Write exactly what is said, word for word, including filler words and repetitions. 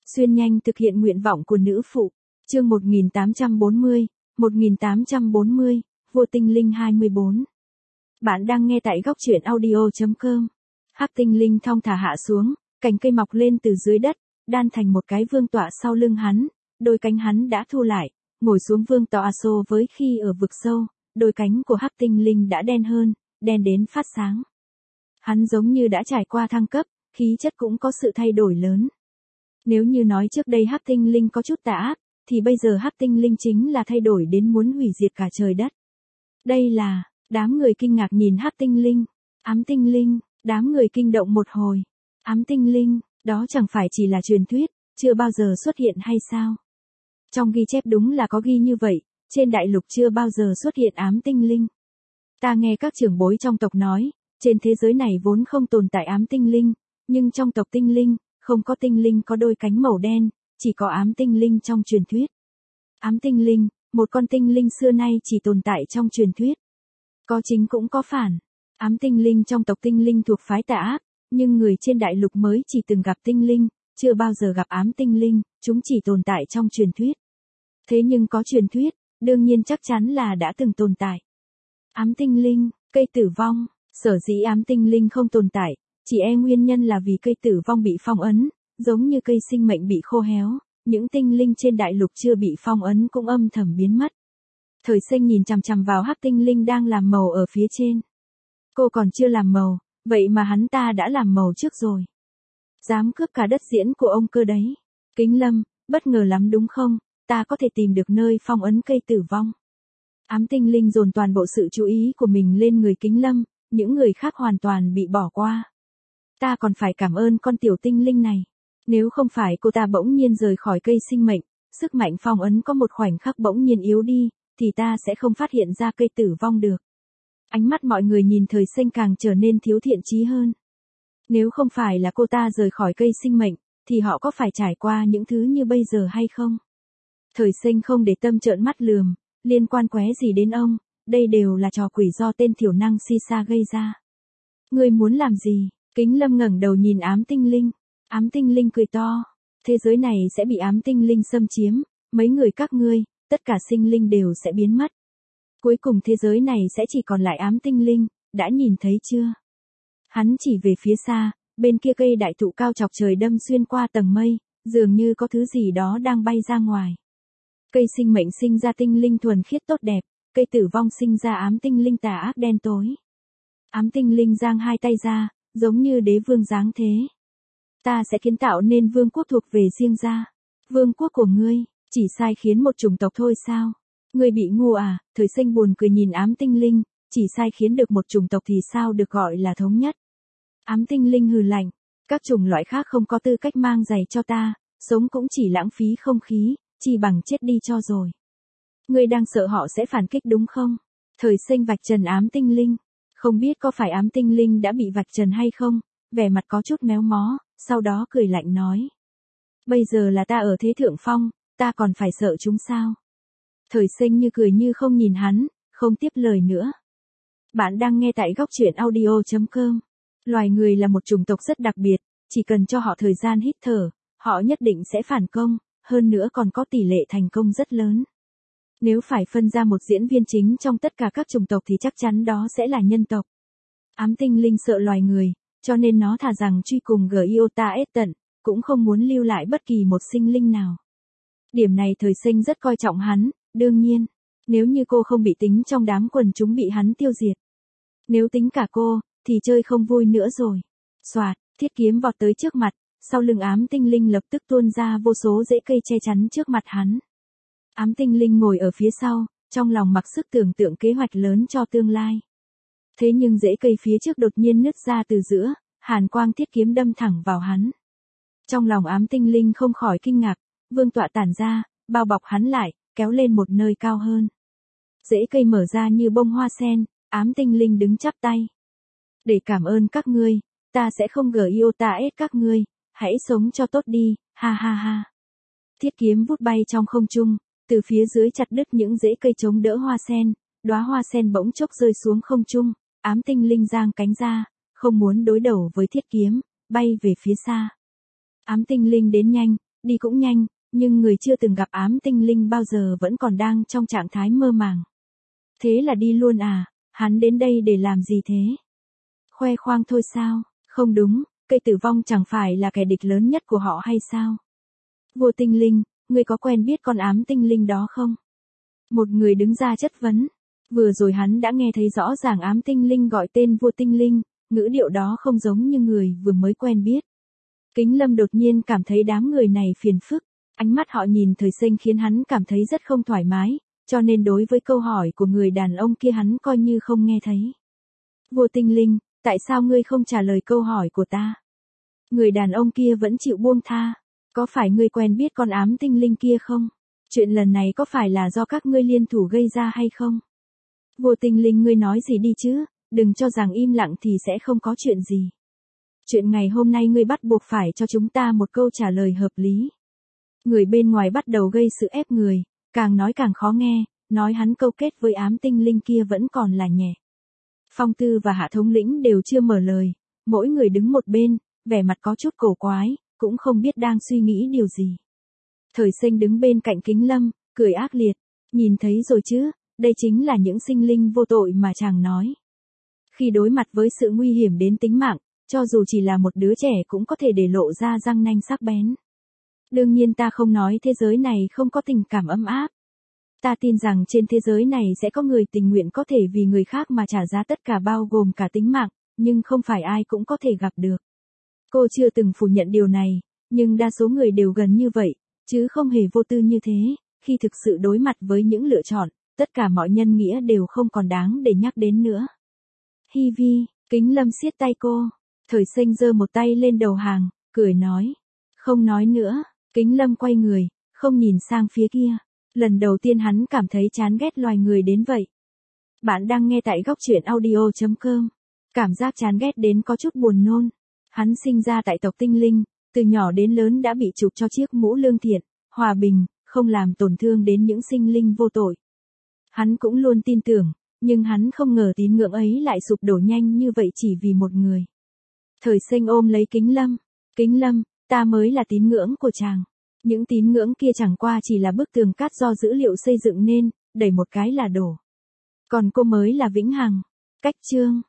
Xuyên nhanh thực hiện nguyện vọng của nữ phụ. Chương một nghìn tám trăm bốn mươi, một nghìn tám trăm bốn mươi, Vua Tinh Linh hai mươi bốn. Bạn đang nghe tại góc truyện audio chấm com. Hắc Tinh Linh thong thả hạ xuống, cành cây mọc lên từ dưới đất, đan thành một cái vương tọa sau lưng hắn, đôi cánh hắn đã thu lại, ngồi xuống vương tọa so với khi ở vực sâu, đôi cánh của Hắc Tinh Linh đã đen hơn, đen đến phát sáng. Hắn giống như đã trải qua thăng cấp, khí chất cũng có sự thay đổi lớn. Nếu như nói trước đây Hắc Tinh Linh có chút tà ác, thì bây giờ Hắc Tinh Linh chính là thay đổi đến muốn hủy diệt cả trời đất. Đây là, đám người kinh ngạc nhìn Hắc Tinh Linh, Ám Tinh Linh, đám người kinh động một hồi. Ám Tinh Linh, đó chẳng phải chỉ là truyền thuyết, chưa bao giờ xuất hiện hay sao? Trong ghi chép đúng là có ghi như vậy, trên đại lục chưa bao giờ xuất hiện Ám Tinh Linh. Ta nghe các trưởng bối trong tộc nói, trên thế giới này vốn không tồn tại Ám Tinh Linh, nhưng trong tộc Tinh Linh, không có tinh linh có đôi cánh màu đen, chỉ có ám tinh linh trong truyền thuyết. Ám tinh linh, một con tinh linh xưa nay chỉ tồn tại trong truyền thuyết. Có chính cũng có phản. Ám tinh linh trong tộc tinh linh thuộc phái tà ác, nhưng người trên đại lục mới chỉ từng gặp tinh linh, chưa bao giờ gặp ám tinh linh, chúng chỉ tồn tại trong truyền thuyết. Thế nhưng có truyền thuyết, đương nhiên chắc chắn là đã từng tồn tại. Ám tinh linh, cây tử vong, sở dĩ ám tinh linh không tồn tại, chỉ e nguyên nhân là vì cây tử vong bị phong ấn, giống như cây sinh mệnh bị khô héo, những tinh linh trên đại lục chưa bị phong ấn cũng âm thầm biến mất. Thời Sinh nhìn chằm chằm vào Hắc Tinh Linh đang làm màu ở phía trên. Cô còn chưa làm màu, vậy mà hắn ta đã làm màu trước rồi. Dám cướp cả đất diễn của ông cơ đấy. Kính Lâm, bất ngờ lắm đúng không, ta có thể tìm được nơi phong ấn cây tử vong. Ám Tinh Linh dồn toàn bộ sự chú ý của mình lên người Kính Lâm, những người khác hoàn toàn bị bỏ qua. Ta còn phải cảm ơn con tiểu tinh linh này. Nếu không phải cô ta bỗng nhiên rời khỏi cây sinh mệnh, sức mạnh phong ấn có một khoảnh khắc bỗng nhiên yếu đi, thì ta sẽ không phát hiện ra cây tử vong được. Ánh mắt mọi người nhìn Thời Sinh càng trở nên thiếu thiện chí hơn. Nếu không phải là cô ta rời khỏi cây sinh mệnh, thì họ có phải trải qua những thứ như bây giờ hay không? Thời Sinh không để tâm trợn mắt lườm, liên quan qué gì đến ông, đây đều là trò quỷ do tên thiểu năng si sa gây ra. Ngươi muốn làm gì? Kính Lâm ngẩng đầu nhìn Ám Tinh Linh. Ám Tinh Linh cười to. Thế giới này sẽ bị Ám Tinh Linh xâm chiếm, mấy người các ngươi, tất cả sinh linh đều sẽ biến mất. Cuối cùng thế giới này sẽ chỉ còn lại Ám Tinh Linh, đã nhìn thấy chưa? Hắn chỉ về phía xa, bên kia cây đại thụ cao chọc trời đâm xuyên qua tầng mây, dường như có thứ gì đó đang bay ra ngoài. Cây sinh mệnh sinh ra tinh linh thuần khiết tốt đẹp, cây tử vong sinh ra ám tinh linh tà ác đen tối. Ám tinh linh giang hai tay ra, giống như đế vương dáng thế. Ta sẽ kiến tạo nên vương quốc thuộc về riêng ra. Vương quốc của ngươi, chỉ sai khiến một chủng tộc thôi sao? Ngươi bị ngu à? Thời Sinh buồn cười nhìn ám tinh linh, chỉ sai khiến được một chủng tộc thì sao được gọi là thống nhất? Ám tinh linh hừ lạnh, các chủng loại khác không có tư cách mang giày cho ta, sống cũng chỉ lãng phí không khí, chỉ bằng chết đi cho rồi. Ngươi đang sợ họ sẽ phản kích đúng không? Thời Sinh vạch trần ám tinh linh. Không biết có phải ám tinh linh đã bị vạch trần hay không, vẻ mặt có chút méo mó, sau đó cười lạnh nói. Bây giờ là ta ở thế thượng phong, ta còn phải sợ chúng sao? Thời Sinh như cười như không nhìn hắn, không tiếp lời nữa. Bạn đang nghe tại góc truyện audio chấm com. Loài người là một chủng tộc rất đặc biệt, chỉ cần cho họ thời gian hít thở, họ nhất định sẽ phản công, hơn nữa còn có tỷ lệ thành công rất lớn. Nếu phải phân ra một diễn viên chính trong tất cả các chủng tộc thì chắc chắn đó sẽ là nhân tộc. Ám tinh linh sợ loài người, cho nên nó thà rằng truy cùng Giota S tận, cũng không muốn lưu lại bất kỳ một sinh linh nào. Điểm này Thời Sinh rất coi trọng hắn, đương nhiên, nếu như cô không bị tính trong đám quần chúng bị hắn tiêu diệt. Nếu tính cả cô, thì chơi không vui nữa rồi. Soạt, thiết kiếm vọt tới trước mặt, sau lưng ám tinh linh lập tức tuôn ra vô số rễ cây che chắn trước mặt hắn. Ám tinh linh ngồi ở phía sau, trong lòng mặc sức tưởng tượng kế hoạch lớn cho tương lai. Thế nhưng rễ cây phía trước đột nhiên nứt ra từ giữa, hàn quang thiết kiếm đâm thẳng vào hắn. Trong lòng ám tinh linh không khỏi kinh ngạc, vương tọa tản ra, bao bọc hắn lại, kéo lên một nơi cao hơn. Rễ cây mở ra như bông hoa sen, ám tinh linh đứng chắp tay. Để cảm ơn các ngươi, ta sẽ không Giota S các ngươi, hãy sống cho tốt đi, ha ha ha. Thiết kiếm vút bay trong không trung, từ phía dưới chặt đứt những rễ cây chống đỡ hoa sen, đóa hoa sen bỗng chốc rơi xuống không trung, ám tinh linh giang cánh ra, không muốn đối đầu với thiết kiếm, bay về phía xa. Ám tinh linh đến nhanh, đi cũng nhanh, nhưng người chưa từng gặp ám tinh linh bao giờ vẫn còn đang trong trạng thái mơ màng. Thế là đi luôn à, hắn đến đây để làm gì thế? Khoe khoang thôi sao, không đúng, cây tử vong chẳng phải là kẻ địch lớn nhất của họ hay sao? Vua tinh linh, ngươi có quen biết con ám tinh linh đó không? Một người đứng ra chất vấn. Vừa rồi hắn đã nghe thấy rõ ràng ám tinh linh gọi tên vua tinh linh, ngữ điệu đó không giống như người vừa mới quen biết. Kính Lâm đột nhiên cảm thấy đám người này phiền phức, ánh mắt họ nhìn Thời Sinh khiến hắn cảm thấy rất không thoải mái, cho nên đối với câu hỏi của người đàn ông kia hắn coi như không nghe thấy. Vua tinh linh, tại sao ngươi không trả lời câu hỏi của ta? Người đàn ông kia vẫn chịu buông tha, có phải ngươi quen biết con ám tinh linh kia không? Chuyện lần này có phải là do các ngươi liên thủ gây ra hay không? Vua tinh linh ngươi nói gì đi chứ, đừng cho rằng im lặng thì sẽ không có chuyện gì. Chuyện ngày hôm nay ngươi bắt buộc phải cho chúng ta một câu trả lời hợp lý. Người bên ngoài bắt đầu gây sự ép người, càng nói càng khó nghe, nói hắn câu kết với ám tinh linh kia vẫn còn là nhẹ. Phong Tư và Hạ thống lĩnh đều chưa mở lời, mỗi người đứng một bên, vẻ mặt có chút cổ quái, cũng không biết đang suy nghĩ điều gì. Thời Sinh đứng bên cạnh Kính Lâm, cười ác liệt, nhìn thấy rồi chứ, đây chính là những sinh linh vô tội mà chàng nói. Khi đối mặt với sự nguy hiểm đến tính mạng, cho dù chỉ là một đứa trẻ cũng có thể để lộ ra răng nanh sắc bén. Đương nhiên ta không nói thế giới này không có tình cảm ấm áp. Ta tin rằng trên thế giới này sẽ có người tình nguyện có thể vì người khác mà trả giá tất cả bao gồm cả tính mạng, nhưng không phải ai cũng có thể gặp được. Cô chưa từng phủ nhận điều này, nhưng đa số người đều gần như vậy, chứ không hề vô tư như thế, khi thực sự đối mặt với những lựa chọn, tất cả mọi nhân nghĩa đều không còn đáng để nhắc đến nữa. Hi Vi, Kính Lâm siết tay cô, Thời Sinh giơ một tay lên đầu hàng, cười nói. Không nói nữa, Kính Lâm quay người, không nhìn sang phía kia. Lần đầu tiên hắn cảm thấy chán ghét loài người đến vậy. Bạn đang nghe tại góc truyện audio chấm com. Cảm giác chán ghét đến có chút buồn nôn. Hắn sinh ra tại tộc tinh linh, từ nhỏ đến lớn đã bị chụp cho chiếc mũ lương thiện, hòa bình, không làm tổn thương đến những sinh linh vô tội. Hắn cũng luôn tin tưởng, nhưng hắn không ngờ tín ngưỡng ấy lại sụp đổ nhanh như vậy chỉ vì một người. Thời Sinh ôm lấy Kính Lâm. Kính Lâm, ta mới là tín ngưỡng của chàng. Những tín ngưỡng kia chẳng qua chỉ là bức tường cát do dữ liệu xây dựng nên, đẩy một cái là đổ. Còn cô mới là vĩnh hằng. Cách chương.